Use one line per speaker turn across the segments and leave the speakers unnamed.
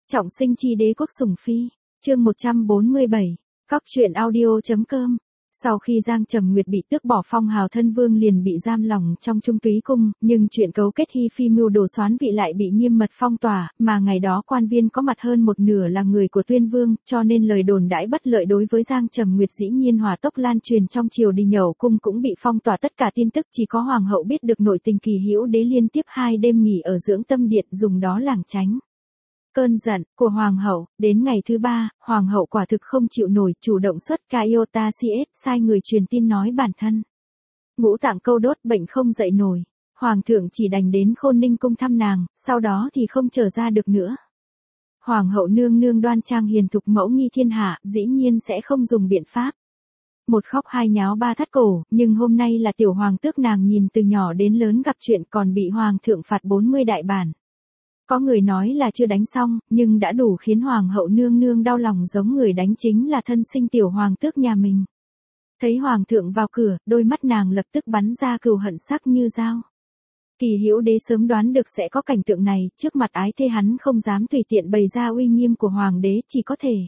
Trọng sinh chi đế quốc sủng phi, chương 147, Cóc truyện audio.com. Sau khi Giang Trầm Nguyệt bị tước bỏ phong hào thân vương liền bị giam lỏng trong Trung Túy cung, nhưng chuyện cấu kết Hi Phi mưu đồ soán vị lại bị nghiêm mật phong tỏa, mà ngày đó quan viên có mặt hơn một nửa là người của Tuyên Vương, cho nên lời đồn đãi bất lợi đối với Giang Trầm Nguyệt dĩ nhiên hỏa tốc lan truyền trong triều đình. Nhẩu cung cũng bị phong tỏa tất cả tin tức, chỉ có hoàng hậu biết được nội tình. Kỳ Hữu Đế liên tiếp 2 đêm nghỉ ở dưỡng tâm điện, dùng đó lảng tránh cơn giận của hoàng hậu. Đến ngày thứ 3, hoàng hậu quả thực không chịu nổi, chủ động xuất ca iota cs, sai người truyền tin nói bản thân ngũ tạng câu đốt, bệnh không dậy nổi. Hoàng thượng chỉ đành đến Khôn Ninh cung thăm nàng, sau đó thì không trở ra được nữa. Hoàng hậu nương nương đoan trang hiền thục, mẫu nghi thiên hạ, dĩ nhiên sẽ không dùng biện pháp một khóc hai nháo ba thắt cổ, nhưng hôm nay là tiểu hoàng tước nàng nhìn từ nhỏ đến lớn gặp chuyện, còn bị hoàng thượng phạt 40 đại bản. Có người nói là chưa đánh xong, nhưng đã đủ khiến hoàng hậu nương nương đau lòng, giống người đánh chính là thân sinh tiểu hoàng tước nhà mình. Thấy hoàng thượng vào cửa, đôi mắt nàng lập tức bắn ra cừu hận sắc như dao. Kỳ Hữu Đế sớm đoán được sẽ có cảnh tượng này, trước mặt ái thê hắn không dám tùy tiện bày ra uy nghiêm của hoàng đế, chỉ có thể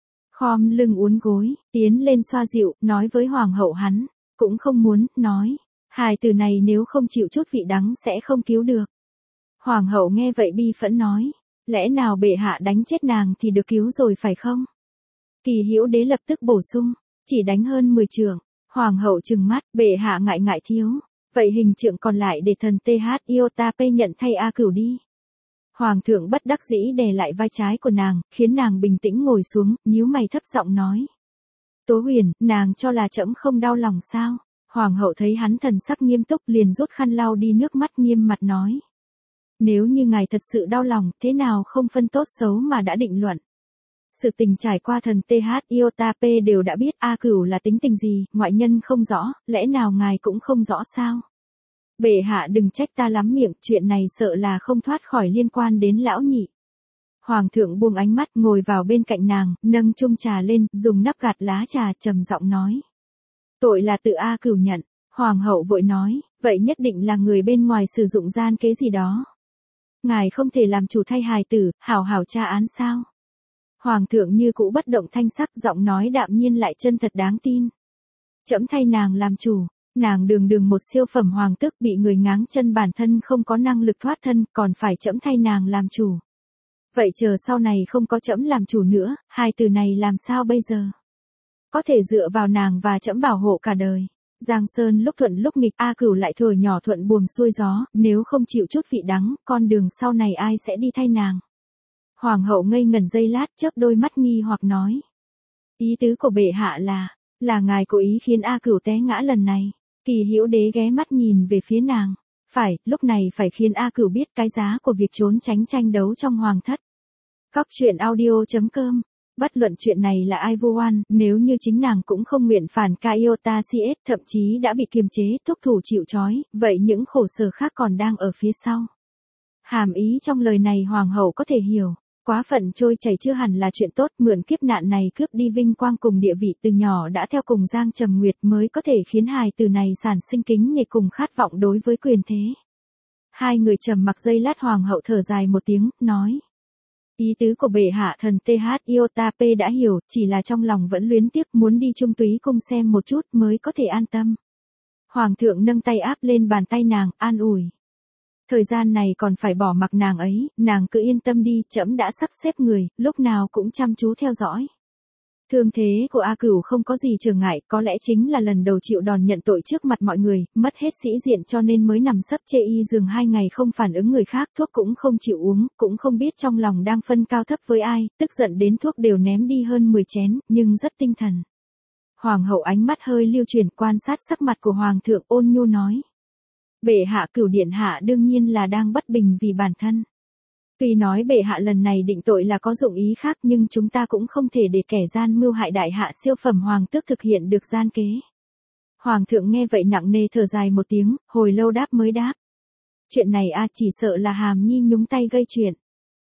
khom lưng uốn gối, tiến lên xoa dịu, nói với hoàng hậu hắn cũng không muốn nói, hài từ này nếu không chịu chút vị đắng sẽ không cứu được. Hoàng hậu nghe vậy bi phẫn nói, lẽ nào bệ hạ đánh chết nàng thì được cứu rồi phải không? Kỳ Hữu Đế lập tức bổ sung, chỉ đánh hơn 10 trượng. Hoàng hậu trừng mắt, bệ hạ ngại ngại thiếu, vậy hình trượng còn lại để thần TH Iota P nhận thay A Cửu đi. Hoàng thượng bất đắc dĩ đè lại vai trái của nàng, khiến nàng bình tĩnh ngồi xuống, nhíu mày thấp giọng nói, Tố Huyền, nàng cho là trẫm không đau lòng sao? Hoàng hậu thấy hắn thần sắc nghiêm túc liền rút khăn lau đi nước mắt, nghiêm mặt nói, nếu như ngài thật sự đau lòng, thế nào không phân tốt xấu mà đã định luận. Sự tình trải qua thần TH Iota P đều đã biết A Cửu là tính tình gì, ngoại nhân không rõ, lẽ nào ngài cũng không rõ sao? Bệ hạ đừng trách ta lắm miệng, chuyện này sợ là không thoát khỏi liên quan đến lão nhị. Hoàng thượng buông ánh mắt, ngồi vào bên cạnh nàng, nâng chung trà lên, dùng nắp gạt lá trà, trầm giọng nói, tội là tự A Cửu nhận. Hoàng hậu vội nói, vậy nhất định là người bên ngoài sử dụng gian kế gì đó. Ngài không thể làm chủ thay hài tử, hảo hảo tra án sao? Hoàng thượng như cũ bất động thanh sắc, giọng nói đạm nhiên lại chân thật đáng tin. Trẫm thay nàng làm chủ, nàng đường đường một siêu phẩm hoàng tước bị người ngáng chân, bản thân không có năng lực thoát thân, còn phải trẫm thay nàng làm chủ. Vậy chờ sau này không có trẫm làm chủ nữa, hai từ này làm sao bây giờ? Có thể dựa vào nàng và trẫm bảo hộ cả đời. Giang Sơn lúc thuận lúc nghịch, A Cửu lại thổi nhỏ thuận buồm xuôi gió, nếu không chịu chút vị đắng, con đường sau này ai sẽ đi thay nàng? Hoàng hậu ngây ngẩn giây lát, chớp đôi mắt nghi hoặc nói, ý tứ của bệ hạ là ngài cố ý khiến A Cửu té ngã lần này. Kỳ Hữu Đế ghé mắt nhìn về phía nàng, phải, lúc này phải khiến A Cửu biết cái giá của việc trốn tránh tranh đấu trong hoàng thất. Cóc truyện audio.com. Bất luận chuyện này là ai vu oan, nếu như chính nàng cũng không nguyện phản ca Iota CS, thậm chí đã bị kiềm chế, thúc thủ chịu trói, vậy những khổ sở khác còn đang ở phía sau. Hàm ý trong lời này hoàng hậu có thể hiểu, quá phận trôi chảy chưa hẳn là chuyện tốt, mượn kiếp nạn này cướp đi vinh quang cùng địa vị, từ nhỏ đã theo cùng Giang Trầm Nguyệt mới có thể khiến hài từ này sản sinh kính nể cùng khát vọng đối với quyền thế. Hai người trầm mặc giây lát, hoàng hậu thở dài một tiếng, nói, ý tứ của bệ hạ thần TH Iota P đã hiểu, chỉ là trong lòng vẫn luyến tiếc, muốn đi Trung Túy cung xem một chút mới có thể an tâm. Hoàng thượng nâng tay áp lên bàn tay nàng, an ủi, thời gian này còn phải bỏ mặc nàng ấy, nàng cứ yên tâm đi, trẫm đã sắp xếp người, lúc nào cũng chăm chú theo dõi. Thương thế của A Cửu không có gì trở ngại, có lẽ chính là lần đầu chịu đòn nhận tội trước mặt mọi người, mất hết sĩ diện cho nên mới nằm sấp chê y giường 2 ngày không phản ứng người khác, thuốc cũng không chịu uống, cũng không biết trong lòng đang phân cao thấp với ai, tức giận đến thuốc đều ném đi hơn 10 chén, nhưng rất tinh thần. Hoàng hậu ánh mắt hơi lưu chuyển, quan sát sắc mặt của hoàng thượng, ôn nhu nói, bệ hạ, Cửu điện hạ đương nhiên là đang bất bình vì bản thân. Tuy nói bệ hạ lần này định tội là có dụng ý khác, nhưng chúng ta cũng không thể để kẻ gian mưu hại đại hạ siêu phẩm hoàng tước thực hiện được gian kế. Hoàng thượng nghe vậy nặng nề thở dài một tiếng, hồi lâu đáp mới đáp, chuyện này chỉ sợ là Hàm Nhi nhúng tay gây chuyện.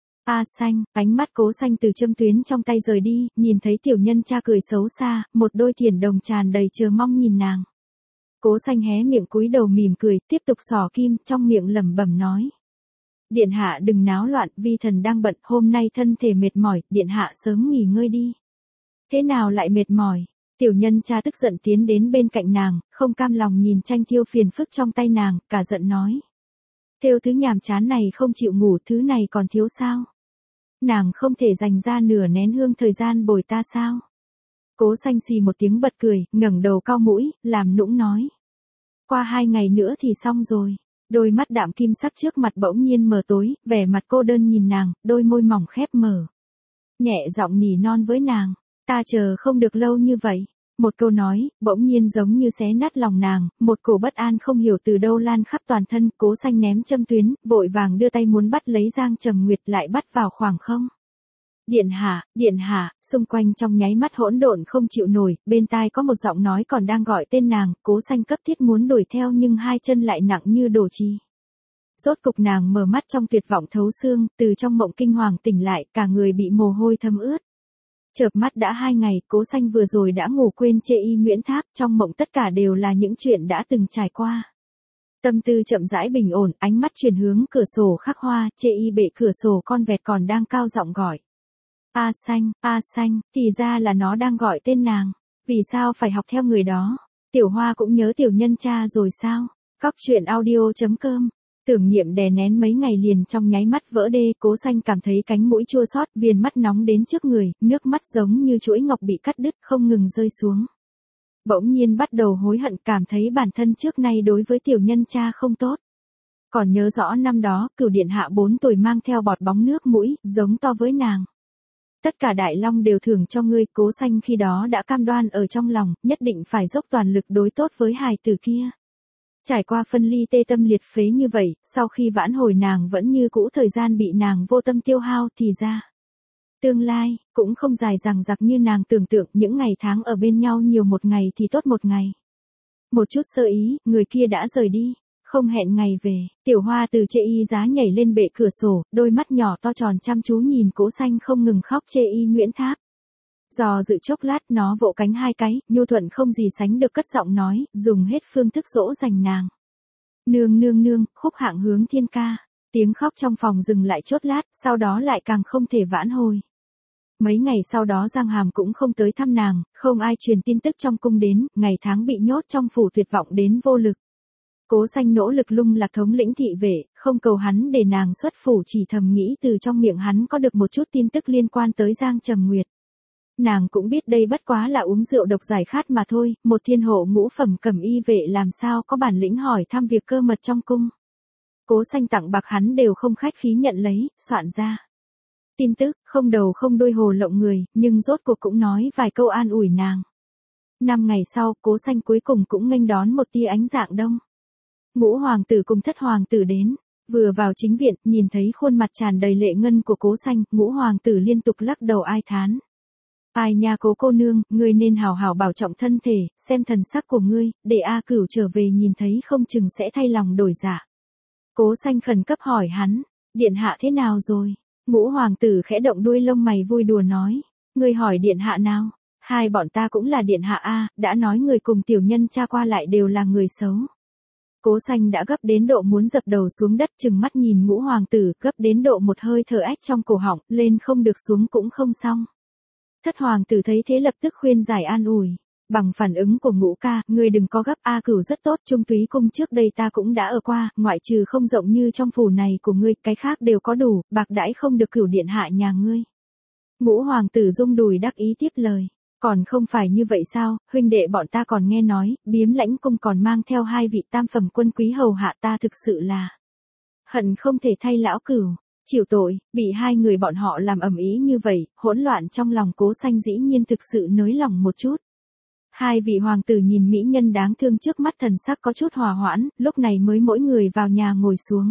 Xanh, ánh mắt Cố Xanh từ châm tuyến trong tay rời đi, nhìn thấy tiểu nhân cha cười xấu xa, một đôi thiển đồng tràn đầy chờ mong nhìn nàng. Cố Xanh hé miệng cúi đầu mỉm cười, tiếp tục xỏ kim, trong miệng lẩm bẩm nói, Điện hạ đừng náo loạn, vi thần đang bận, hôm nay thân thể mệt mỏi, điện hạ sớm nghỉ ngơi đi. Thế nào lại mệt mỏi? Tiểu nhân cha tức giận tiến đến bên cạnh nàng, không cam lòng nhìn tranh thiêu phiền phức trong tay nàng, cả giận nói. Thêu thứ nhàm chán này không chịu ngủ, thứ này còn thiếu sao? Nàng không thể dành ra nửa nén hương thời gian bồi ta sao? Cố Xanh xì một tiếng bật cười, ngẩng đầu cau mũi, làm nũng nói. Qua 2 ngày nữa thì xong rồi. Đôi mắt đạm kim sắc trước mặt bỗng nhiên mờ tối, vẻ mặt cô đơn nhìn nàng, đôi môi mỏng khép mở. Nhẹ giọng nỉ non với nàng, ta chờ không được lâu như vậy. Một câu nói, bỗng nhiên giống như xé nát lòng nàng, một cổ bất an không hiểu từ đâu lan khắp toàn thân, Cố Xanh ném châm tuyến, vội vàng đưa tay muốn bắt lấy Giang Trầm Nguyệt lại bắt vào khoảng không. Điện hạ, xung quanh trong nháy mắt hỗn độn không chịu nổi, bên tai có một giọng nói còn đang gọi tên nàng, Cố Xanh cấp thiết muốn đuổi theo nhưng hai chân lại nặng như đổ chì. Rốt cục nàng mở mắt trong tuyệt vọng thấu xương, từ trong mộng kinh hoàng tỉnh lại, cả người bị mồ hôi thấm ướt. Chợp mắt đã 2 ngày, Cố Xanh vừa rồi đã ngủ quên Chê Y Nguyễn Tháp, trong mộng tất cả đều là những chuyện đã từng trải qua. Tâm tư chậm rãi bình ổn, ánh mắt chuyển hướng cửa sổ khắc hoa, Chê Y bệ cửa sổ con vẹt còn đang cao giọng gọi. A Xanh, thì ra là nó đang gọi tên nàng, vì sao phải học theo người đó? Tiểu Hoa cũng nhớ tiểu nhân cha rồi sao? Cóc truyện audio.com. Tưởng Niệm đè nén mấy ngày liền trong nháy mắt vỡ đê, Cố Xanh cảm thấy cánh mũi chua xót, viền mắt nóng đến trước người, nước mắt giống như chuỗi ngọc bị cắt đứt không ngừng rơi xuống. Bỗng nhiên bắt đầu hối hận, cảm thấy bản thân trước nay đối với tiểu nhân cha không tốt. Còn nhớ rõ năm đó, Cửu điện hạ 4 tuổi mang theo bọt bóng nước mũi, giống to với nàng. Tất cả Đại Long đều thưởng cho ngươi, Cố Xanh khi đó đã cam đoan ở trong lòng, nhất định phải dốc toàn lực đối tốt với hài tử kia. Trải qua phân ly tê tâm liệt phế như vậy, sau khi vãn hồi nàng vẫn như cũ thời gian bị nàng vô tâm tiêu hao thì ra. Tương lai, cũng không dài dằng dặc như nàng tưởng tượng, những ngày tháng ở bên nhau nhiều một ngày thì tốt một ngày. Một chút sơ ý, người kia đã rời đi, không hẹn ngày về, Tiểu Hoa từ Chê Y giá nhảy lên bệ cửa sổ, đôi mắt nhỏ to tròn chăm chú nhìn Cố Xanh không ngừng khóc Chê Y Nguyễn Tháp. Do dự chốc lát nó vỗ cánh 2 cái, nhu thuận không gì sánh được cất giọng nói, dùng hết phương thức dỗ dành nàng. Nương, khúc hạng hướng thiên ca. Tiếng khóc trong phòng dừng lại chốt lát, sau đó lại càng không thể vãn hồi. Mấy ngày sau đó Giang Hàm cũng không tới thăm nàng, không ai truyền tin tức trong cung đến, ngày tháng bị nhốt trong phủ tuyệt vọng đến vô lực. Cố Xanh nỗ lực lung lạc thống lĩnh thị vệ, không cầu hắn để nàng xuất phủ, chỉ thầm nghĩ từ trong miệng hắn có được một chút tin tức liên quan tới Giang Trầm Nguyệt. Nàng cũng biết đây bất quá là uống rượu độc giải khát mà thôi, một thiên hộ ngũ phẩm cẩm y vệ làm sao có bản lĩnh hỏi thăm việc cơ mật trong cung. Cố Xanh tặng bạc hắn đều không khách khí nhận lấy, soạn ra tin tức, không đầu không đuôi hồ lộng người, nhưng rốt cuộc cũng nói vài câu an ủi nàng. 5 ngày sau, Cố Xanh cuối cùng cũng nghênh đón một tia ánh dạng đông. Ngũ hoàng tử cùng thất hoàng tử đến, vừa vào chính viện, nhìn thấy khuôn mặt tràn đầy lệ ngân của Cố Xanh, ngũ hoàng tử liên tục lắc đầu ai thán. Ai nha Cố cô nương, ngươi nên hào hào bảo trọng thân thể, xem thần sắc của ngươi, để A Cửu trở về nhìn thấy không chừng sẽ thay lòng đổi dạ. Cố Xanh khẩn cấp hỏi hắn, điện hạ thế nào rồi? Ngũ hoàng tử khẽ động đuôi lông mày vui đùa nói, ngươi hỏi điện hạ nào? Hai bọn ta cũng là điện hạ a, đã nói người cùng tiểu nhân cha qua lại đều là người xấu. Cố Xanh đã gấp đến độ muốn dập đầu xuống đất, chừng mắt nhìn ngũ hoàng tử, gấp đến độ một hơi thở ách trong cổ họng, lên không được xuống cũng không xong. Thất hoàng tử thấy thế lập tức khuyên giải an ủi. Bằng phản ứng của Ngũ ca, ngươi đừng có gấp, A Cửu rất tốt, Trung Túy cung trước đây ta cũng đã ở qua, ngoại trừ không rộng như trong phủ này của ngươi, cái khác đều có đủ, bạc đãi không được Cửu điện hạ nhà ngươi. Ngũ hoàng tử rung đùi đắc ý tiếp lời. Còn không phải như vậy sao, huynh đệ bọn ta còn nghe nói, Biếm Lãnh cung còn mang theo 2 vị tam phẩm quân quý hầu hạ ta, thực sự là hận không thể thay lão Cửu. Chịu tội, bị 2 người bọn họ làm ầm ĩ như vậy, hỗn loạn trong lòng Cố Xanh dĩ nhiên thực sự nới lòng một chút. 2 vị hoàng tử nhìn mỹ nhân đáng thương trước mắt, thần sắc có chút hòa hoãn, lúc này mới mỗi người vào nhà ngồi xuống.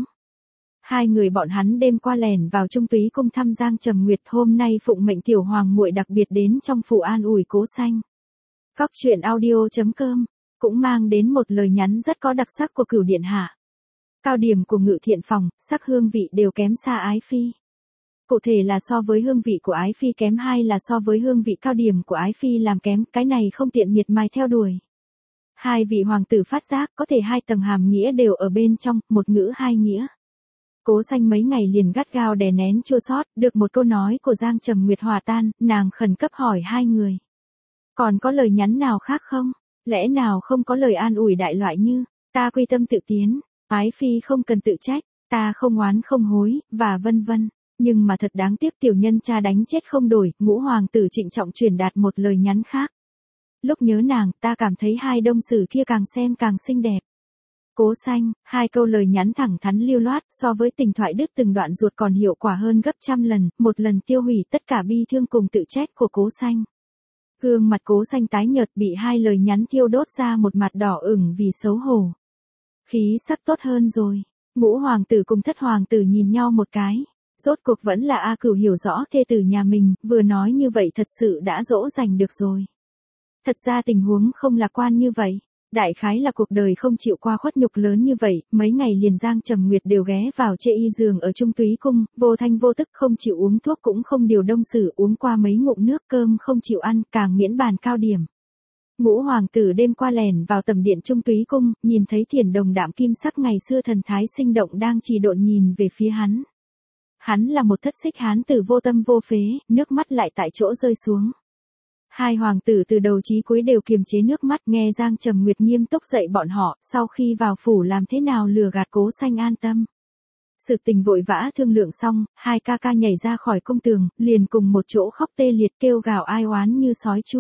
2 người bọn hắn đêm qua lẻn vào Trung Túy cung thăm Giang Trầm Nguyệt, hôm nay phụng mệnh tiểu hoàng muội đặc biệt đến trong phủ an ủi Cố Xanh. Cóc truyện audio.com cũng mang đến một lời nhắn rất có đặc sắc của Cửu điện hạ. Cao điểm của Ngự Thiện phòng, sắc hương vị đều kém xa Ái Phi. Cụ thể là so với hương vị của Ái Phi kém, hay là so với hương vị cao điểm của Ái Phi làm kém, cái này không tiện miệt mài theo đuổi. 2 vị hoàng tử phát giác có thể 2 tầng hàm nghĩa đều ở bên trong, một ngữ 2 nghĩa. Cố Xanh mấy ngày liền gắt gao đè nén chua xót, được một câu nói của Giang Trầm Nguyệt hòa tan, nàng khẩn cấp hỏi hai người. Còn có lời nhắn nào khác không? Lẽ nào không có lời an ủi đại loại như, ta quy tâm tự tiến, ái phi không cần tự trách, ta không oán không hối, và vân vân. Nhưng mà thật đáng tiếc tiểu nhân cha đánh chết không đổi, Ngũ hoàng tử trịnh trọng truyền đạt một lời nhắn khác. Lúc nhớ nàng, ta cảm thấy hai đông sử kia càng xem càng xinh đẹp. Cố Xanh, hai câu lời nhắn thẳng thắn lưu loát, so với tình thoại đứt từng đoạn ruột còn hiệu quả hơn gấp trăm lần, một lần tiêu hủy tất cả bi thương cùng tự trách của Cố Xanh. Gương mặt Cố Xanh tái nhợt bị hai lời nhắn thiêu đốt ra một mặt đỏ ửng vì xấu hổ. Khí sắc tốt hơn rồi. Ngũ hoàng tử cùng thất hoàng tử nhìn nhau một cái. Rốt cuộc vẫn là A Cửu hiểu rõ thê tử nhà mình, vừa nói như vậy thật sự đã dỗ dành được rồi. Thật ra tình huống không lạc quan như vậy. Đại khái là cuộc đời không chịu qua khuất nhục lớn như vậy, mấy ngày liền Giang Trầm Nguyệt đều ghé vào chê y giường ở Trung Túy Cung, vô thanh vô tức không chịu uống thuốc cũng không điều đông sử uống qua mấy ngụm nước cơm không chịu ăn, càng miễn bàn cao điểm. Ngũ hoàng tử đêm qua lèn vào tầm điện Trung Túy Cung, nhìn thấy Thiền Đồng đạm kim sắc ngày xưa thần thái sinh động đang trì độn nhìn về phía hắn. Hắn là một thất xích hán tử vô tâm vô phế, nước mắt lại tại chỗ rơi xuống. Hai hoàng tử từ đầu chí cuối đều kiềm chế nước mắt nghe Giang Trầm Nguyệt nghiêm túc dạy bọn họ, sau khi vào phủ làm thế nào lừa gạt Cố Xanh an tâm. Sự tình vội vã thương lượng xong, hai ca ca nhảy ra khỏi cung tường, liền cùng một chỗ khóc tê liệt kêu gào ai oán như sói chu.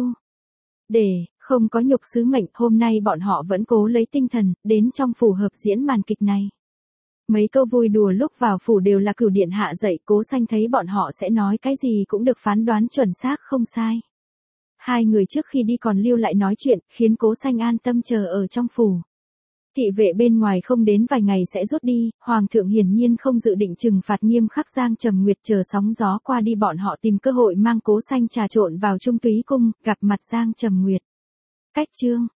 Để, không có nhục sứ mệnh, hôm nay bọn họ vẫn cố lấy tinh thần, đến trong phủ hợp diễn màn kịch này. Mấy câu vui đùa lúc vào phủ đều là Cửu điện hạ dạy, Cố Xanh thấy bọn họ sẽ nói cái gì cũng được phán đoán chuẩn xác không sai. Hai người trước khi đi còn lưu lại nói chuyện, khiến Cố Xanh an tâm chờ ở trong phủ. Thị vệ bên ngoài không đến vài ngày sẽ rút đi, Hoàng thượng hiển nhiên không dự định trừng phạt nghiêm khắc Giang Trầm Nguyệt, chờ sóng gió qua đi bọn họ tìm cơ hội mang Cố Xanh trà trộn vào Trung Túy Cung, gặp mặt Giang Trầm Nguyệt. Cách chương